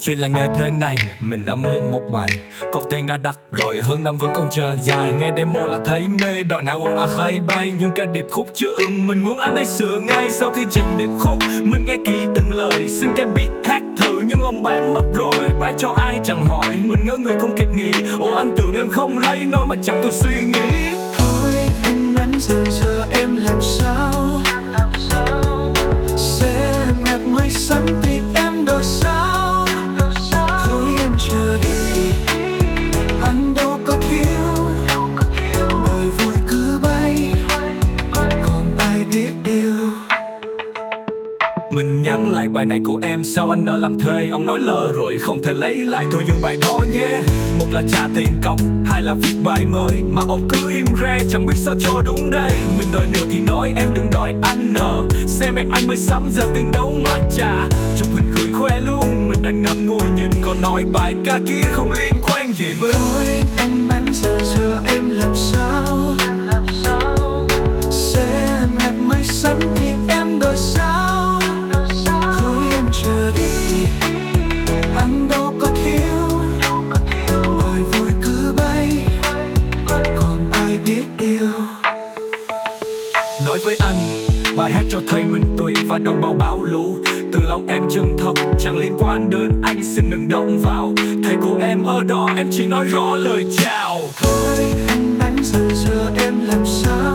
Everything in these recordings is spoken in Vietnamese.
Chuyện là ngày thế này, mình đã muốn một bài cọc tiền đã đặt rồi, hơn năm vẫn còn chờ dài. Nghe demo là thấy mê, đoạn nào ồn hay bay. Nhưng cả điệp khúc chưa ưng, mình muốn anh ấy sửa ngay. Sau khi trình điệp khúc, mình nghe kỹ từng lời. Xin cái beat hát thử, nhưng ông bạn mất rồi. Bài cho ai chẳng hỏi, mình ngỡ người không kịp nghĩ. Ồ anh tưởng em không hay, nói mà chẳng tôi suy nghĩ. Thôi anh nắn giờ em làm sao sẽ ngạt mây xanh thì em đổi sao. Thôi em chờ đi, anh đâu có thiếu. Đời vui cứ bay, còn ai biết điều. Mình nhắn lại bài này của em, sao anh nỡ làm thuê. Ông nói lỡ rồi không thể lấy lại, thôi dừng bài đó nhé. Một là trả tiền cọc, hai là viết bài mới. Mà ông cứ im re, chẳng biết sao cho đúng đây. Mình đòi nữa thì nói, em đừng đòi anh nợ. Xem em anh mới sắm, giờ tiền đâu mà trả. Chụp hình gửi khoe luôn, mình đang ngắm ngồi nhìn. Còn nói bài ca kia không liên quan gì với. Thôi anh bán giờ em làm sao sẽ ngạt mây xanh thì em đổi sao. Thôi em chờ đi, anh đâu có thiếu. Đời vui cứ bay, còn ai biết yêu. Nói với anh, bài hát cho thấy mình tuổi và đồng bào bão lũ. Từ lòng em chân thật, chẳng liên quan đến anh, xin đừng động vào. Thầy của em ở đó, em chỉ nói rõ lời chào. Thôi anh bán giờ em làm sao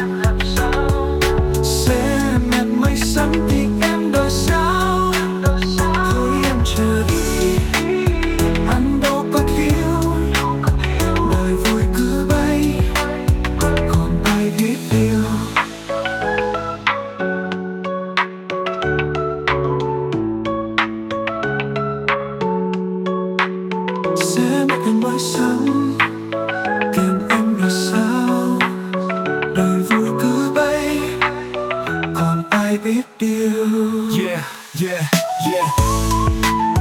sẽ ngạt mây xanh thì em đổi sao. Thôi em chờ đi, anh đâu có thiếu. Đời vui cứ bay, còn ai biết yêu. Sẽ mất em mây xanh, tìm em là sao. Đời vui cứ bay, còn ai biết điều. Yeah, yeah, yeah.